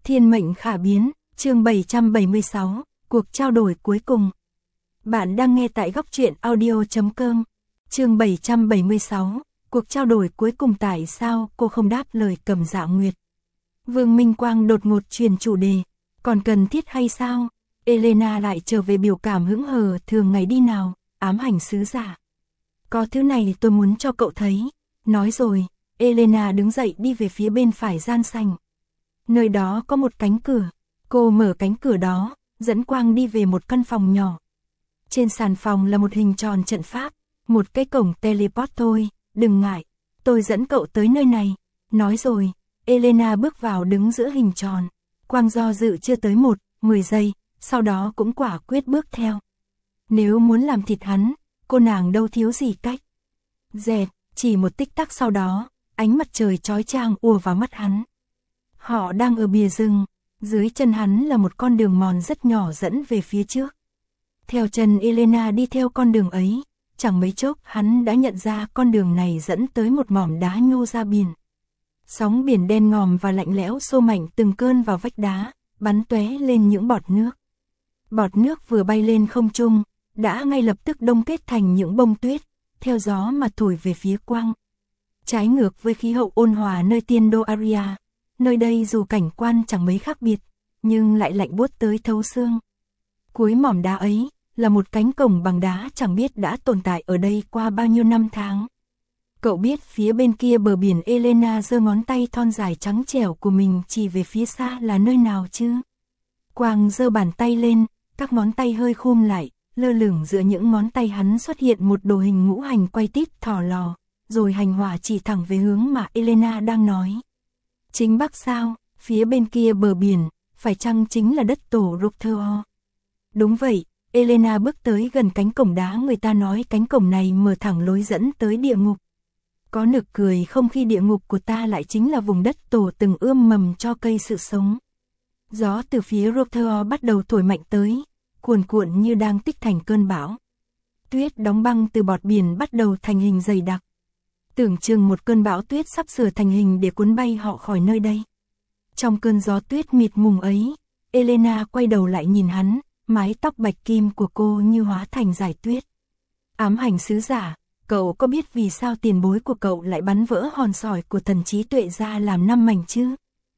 Thiên mệnh khả biến, chương 776, cuộc trao đổi cuối cùng. Bạn đang nghe tại góc truyện audio.com. Chương 776, cuộc trao đổi cuối cùng. Tại sao cô không đáp lời Cầm Dạ Nguyệt? Vương Minh Quang đột ngột truyền chủ đề, còn cần thiết hay sao? Elena lại trở về biểu cảm hững hờ thường ngày đi nào, ám ảnh sứ giả. Có thứ này tôi muốn cho cậu thấy. Nói rồi, Elena đứng dậy đi về phía bên phải gian sảnh. Nơi đó có một cánh cửa, cô mở cánh cửa đó, dẫn Quang đi về một căn phòng nhỏ. Trên sàn phòng là một hình tròn trận pháp, một cái cổng teleport thôi, đừng ngại, tôi dẫn cậu tới nơi này. Nói rồi, Elena bước vào đứng giữa hình tròn. Quang do dự chưa tới 10 giây, sau đó cũng quả quyết bước theo. Nếu muốn làm thịt hắn, cô nàng đâu thiếu gì cách. Dẹt, chỉ một tích tắc sau đó, ánh mặt trời chói chang ùa vào mắt hắn. Họ đang ở bìa rừng, dưới chân hắn là một con đường mòn rất nhỏ dẫn về phía trước. Theo chân Elena đi theo con đường ấy, chẳng mấy chốc hắn đã nhận ra con đường này dẫn tới một mỏm đá nhô ra biển. Sóng biển đen ngòm và lạnh lẽo xô mạnh từng cơn vào vách đá, bắn tóe lên những bọt nước. Bọt nước vừa bay lên không trung, đã ngay lập tức đông kết thành những bông tuyết, theo gió mà thổi về phía Quang. Trái ngược với khí hậu ôn hòa nơi tiên đô Aria, nơi đây dù cảnh quan chẳng mấy khác biệt, nhưng lại lạnh buốt tới thấu xương. Cuối mỏm đá ấy, là một cánh cổng bằng đá chẳng biết đã tồn tại ở đây qua bao nhiêu năm tháng. Cậu biết phía bên kia bờ biển? Elena giơ ngón tay thon dài trắng trẻo của mình chỉ về phía xa là nơi nào chứ? Quang giơ bàn tay lên, các ngón tay hơi khum lại, lơ lửng giữa những ngón tay hắn xuất hiện một đồ hình ngũ hành quay tít thỏ lò, rồi hành hỏa chỉ thẳng về hướng mà Elena đang nói. Chính bắc sao? Phía bên kia bờ biển, phải chăng chính là đất tổ Roktheo? Đúng vậy, Elena bước tới gần cánh cổng đá. Người ta nói cánh cổng này mở thẳng lối dẫn tới địa ngục. Có nực cười không khi địa ngục của ta lại chính là vùng đất tổ từng ươm mầm cho cây sự sống. Gió từ phía Roktheo bắt đầu thổi mạnh tới, cuồn cuộn như đang tích thành cơn bão. Tuyết đóng băng từ bọt biển bắt đầu thành hình dày đặc. Tưởng chừng một cơn bão tuyết sắp sửa thành hình để cuốn bay họ khỏi nơi đây. Trong cơn gió tuyết mịt mùng ấy, Elena quay đầu lại nhìn hắn, mái tóc bạch kim của cô như hóa thành dải tuyết. Ám ảnh sứ giả, cậu có biết vì sao tiền bối của cậu lại bắn vỡ hòn sỏi của thần trí tuệ ra làm 5 mảnh chứ?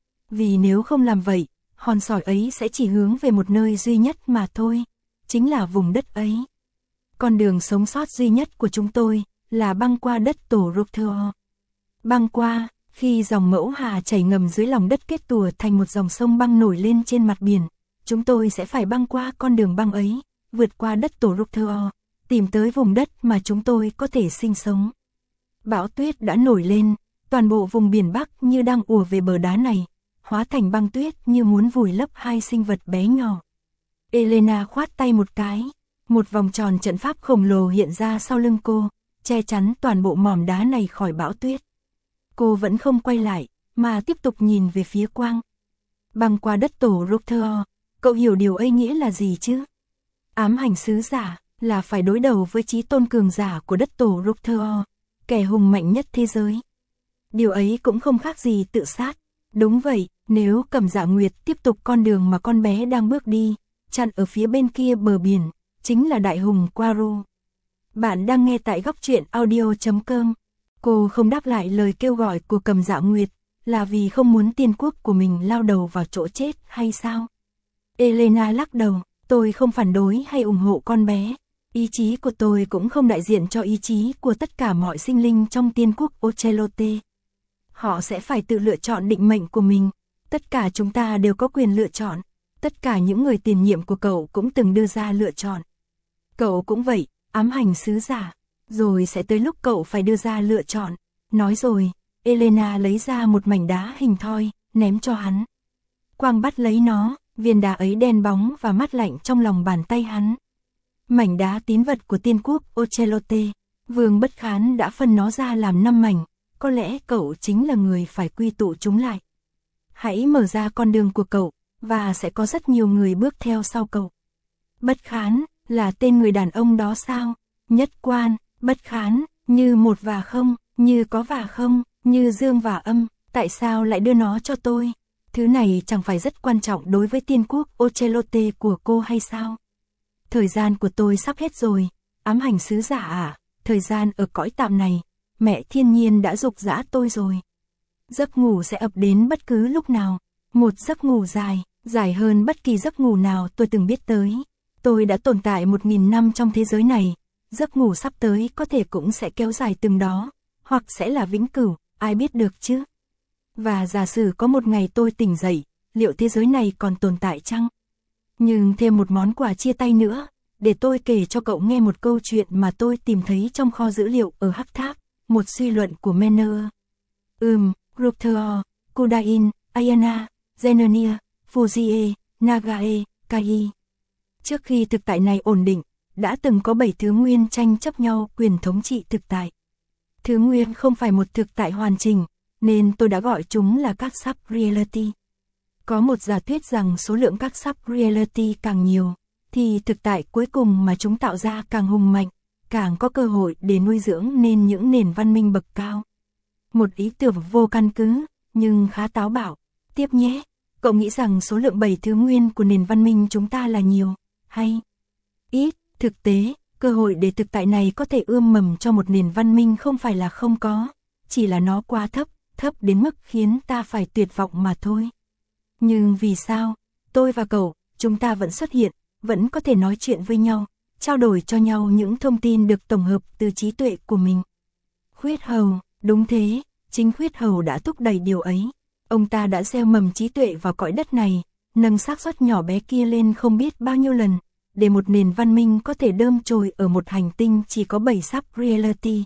Vì nếu không làm vậy, hòn sỏi ấy sẽ chỉ hướng về một nơi duy nhất mà thôi, chính là vùng đất ấy. Con đường sống sót duy nhất của chúng tôi là băng qua đất tổ Roktheo. Băng qua, khi dòng Mẫu Hà chảy ngầm dưới lòng đất kết tủa thành một dòng sông băng nổi lên trên mặt biển, chúng tôi sẽ phải băng qua con đường băng ấy, vượt qua đất tổ Roktheo, tìm tới vùng đất mà chúng tôi có thể sinh sống. Bão tuyết đã nổi lên, toàn bộ vùng biển Bắc như đang ùa về bờ đá này, hóa thành băng tuyết như muốn vùi lấp hai sinh vật bé nhỏ. Elena khoát tay một cái, một vòng tròn trận pháp khổng lồ hiện ra sau lưng cô, che chắn toàn bộ mỏm đá này khỏi bão tuyết. Cô vẫn không quay lại, mà tiếp tục nhìn về phía Quang. Băng qua đất tổ Roktheo, cậu hiểu điều ấy nghĩa là gì chứ? Ám ảnh sứ giả là phải đối đầu với chí tôn cường giả của đất tổ Roktheo, kẻ hùng mạnh nhất thế giới. Điều ấy cũng không khác gì tự sát. Đúng vậy, nếu Cầm Dạ Nguyệt tiếp tục con đường mà con bé đang bước đi, chặn ở phía bên kia bờ biển, chính là đại hùng Quaru. Bạn đang nghe tại góc truyện audio.com. Cô không đáp lại lời kêu gọi của Cầm Dạ Nguyệt, là vì không muốn tiên quốc của mình lao đầu vào chỗ chết hay sao? Elena lắc đầu, tôi không phản đối hay ủng hộ con bé. Ý chí của tôi cũng không đại diện cho ý chí của tất cả mọi sinh linh trong tiên quốc Ocelote. Họ sẽ phải tự lựa chọn định mệnh của mình. Tất cả chúng ta đều có quyền lựa chọn. Tất cả những người tiền nhiệm của cậu cũng từng đưa ra lựa chọn. Cậu cũng vậy, ám ảnh sứ giả. Rồi sẽ tới lúc cậu phải đưa ra lựa chọn. Nói rồi, Elena lấy ra một mảnh đá hình thoi, ném cho hắn. Quang bắt lấy nó, viên đá ấy đen bóng và mát lạnh trong lòng bàn tay hắn. Mảnh đá tín vật của tiên quốc Ocelote, Vương Bất Khán đã phân nó ra làm 5 mảnh. Có lẽ cậu chính là người phải quy tụ chúng lại. Hãy mở ra con đường của cậu, và sẽ có rất nhiều người bước theo sau cậu. Bất Khán, là tên người đàn ông đó sao? Nhất quan, Bất Khán, như một và không, như có và không, như dương và âm, tại sao lại đưa nó cho tôi? Thứ này chẳng phải rất quan trọng đối với tiên quốc Ocelote của cô hay sao? Thời gian của tôi sắp hết rồi, ám ảnh sứ giả à, thời gian ở cõi tạm này, mẹ thiên nhiên đã dục dã tôi rồi. Giấc ngủ sẽ ập đến bất cứ lúc nào, một giấc ngủ dài, dài hơn bất kỳ giấc ngủ nào tôi từng biết tới. Tôi đã tồn tại 1000 năm trong thế giới này, giấc ngủ sắp tới có thể cũng sẽ kéo dài từng đó, hoặc sẽ là vĩnh cửu, ai biết được chứ? Và giả sử có một ngày tôi tỉnh dậy, liệu thế giới này còn tồn tại chăng? Nhưng thêm một món quà chia tay nữa, để tôi kể cho cậu nghe một câu chuyện mà tôi tìm thấy trong kho dữ liệu ở Hắc Tháp, một suy luận của Menner. Rupture, Kudain, Ayana, Zenonia, Fujie, Nagae, Kai. Trước khi thực tại này ổn định, đã từng có 7 thứ nguyên tranh chấp nhau quyền thống trị thực tại. Thứ nguyên không phải một thực tại hoàn chỉnh, nên tôi đã gọi chúng là các sub-reality. Có một giả thuyết rằng số lượng các sub-reality càng nhiều, thì thực tại cuối cùng mà chúng tạo ra càng hùng mạnh, càng có cơ hội để nuôi dưỡng nên những nền văn minh bậc cao. Một ý tưởng vô căn cứ, nhưng khá táo bạo. Tiếp nhé, cậu nghĩ rằng số lượng 7 thứ nguyên của nền văn minh chúng ta là nhiều, hay ít? Thực tế, cơ hội để thực tại này có thể ươm mầm cho một nền văn minh không phải là không có, chỉ là nó quá thấp, thấp đến mức khiến ta phải tuyệt vọng mà thôi. Nhưng vì sao, tôi và cậu, chúng ta vẫn xuất hiện, vẫn có thể nói chuyện với nhau, trao đổi cho nhau những thông tin được tổng hợp từ trí tuệ của mình. Khuyết Hầu, đúng thế, chính Khuyết Hầu đã thúc đẩy điều ấy. Ông ta đã gieo mầm trí tuệ vào cõi đất này, nâng xác suất nhỏ bé kia lên không biết bao nhiêu lần, để một nền văn minh có thể đơm chồi ở một hành tinh chỉ có 7 sub-reality,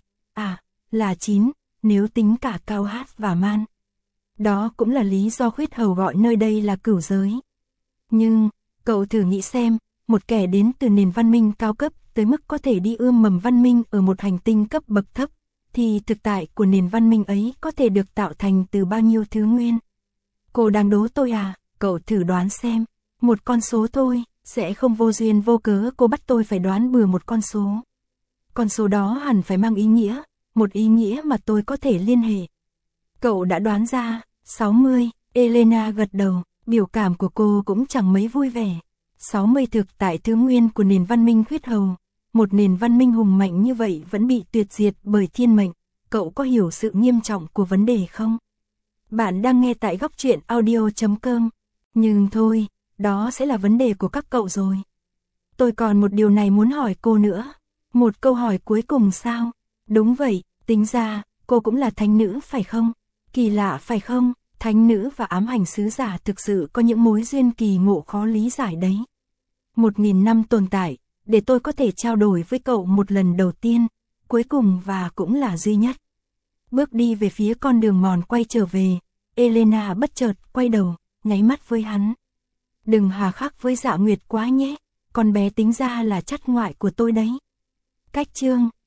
là 9, nếu tính cả Cao Hát và Man. Đó cũng là lý do Khuyết Hầu gọi nơi đây là cửu giới. Nhưng, cậu thử nghĩ xem, một kẻ đến từ nền văn minh cao cấp tới mức có thể đi ươm mầm văn minh ở một hành tinh cấp bậc thấp, thì thực tại của nền văn minh ấy có thể được tạo thành từ bao nhiêu thứ nguyên? Cô đang đố tôi à? Cậu thử đoán xem, một con số thôi, sẽ không vô duyên vô cớ cô bắt tôi phải đoán bừa một con số. Con số đó hẳn phải mang ý nghĩa, một ý nghĩa mà tôi có thể liên hệ. Cậu đã đoán ra, 60, Elena gật đầu, biểu cảm của cô cũng chẳng mấy vui vẻ. 60 thực tại thứ nguyên của nền văn minh Khuyết Hầu. Một nền văn minh hùng mạnh như vậy vẫn bị tuyệt diệt bởi thiên mệnh, cậu có hiểu sự nghiêm trọng của vấn đề không? Bạn đang nghe tại góc truyện audio.com. Nhưng thôi, đó sẽ là vấn đề của các cậu rồi. Tôi còn một điều này muốn hỏi cô nữa. Một câu hỏi cuối cùng sao? Đúng vậy, tính ra, cô cũng là thánh nữ phải không? Kỳ lạ phải không? Thánh nữ và ám ảnh sứ giả thực sự có những mối duyên kỳ ngộ khó lý giải đấy. 1000 năm tồn tại, để tôi có thể trao đổi với cậu một lần đầu tiên, cuối cùng và cũng là duy nhất. Bước đi về phía con đường mòn quay trở về, Elena bất chợt quay đầu, nháy mắt với hắn. Đừng hà khắc với Dạ Nguyệt quá nhé, con bé tính ra là chắt ngoại của tôi đấy. Cách chương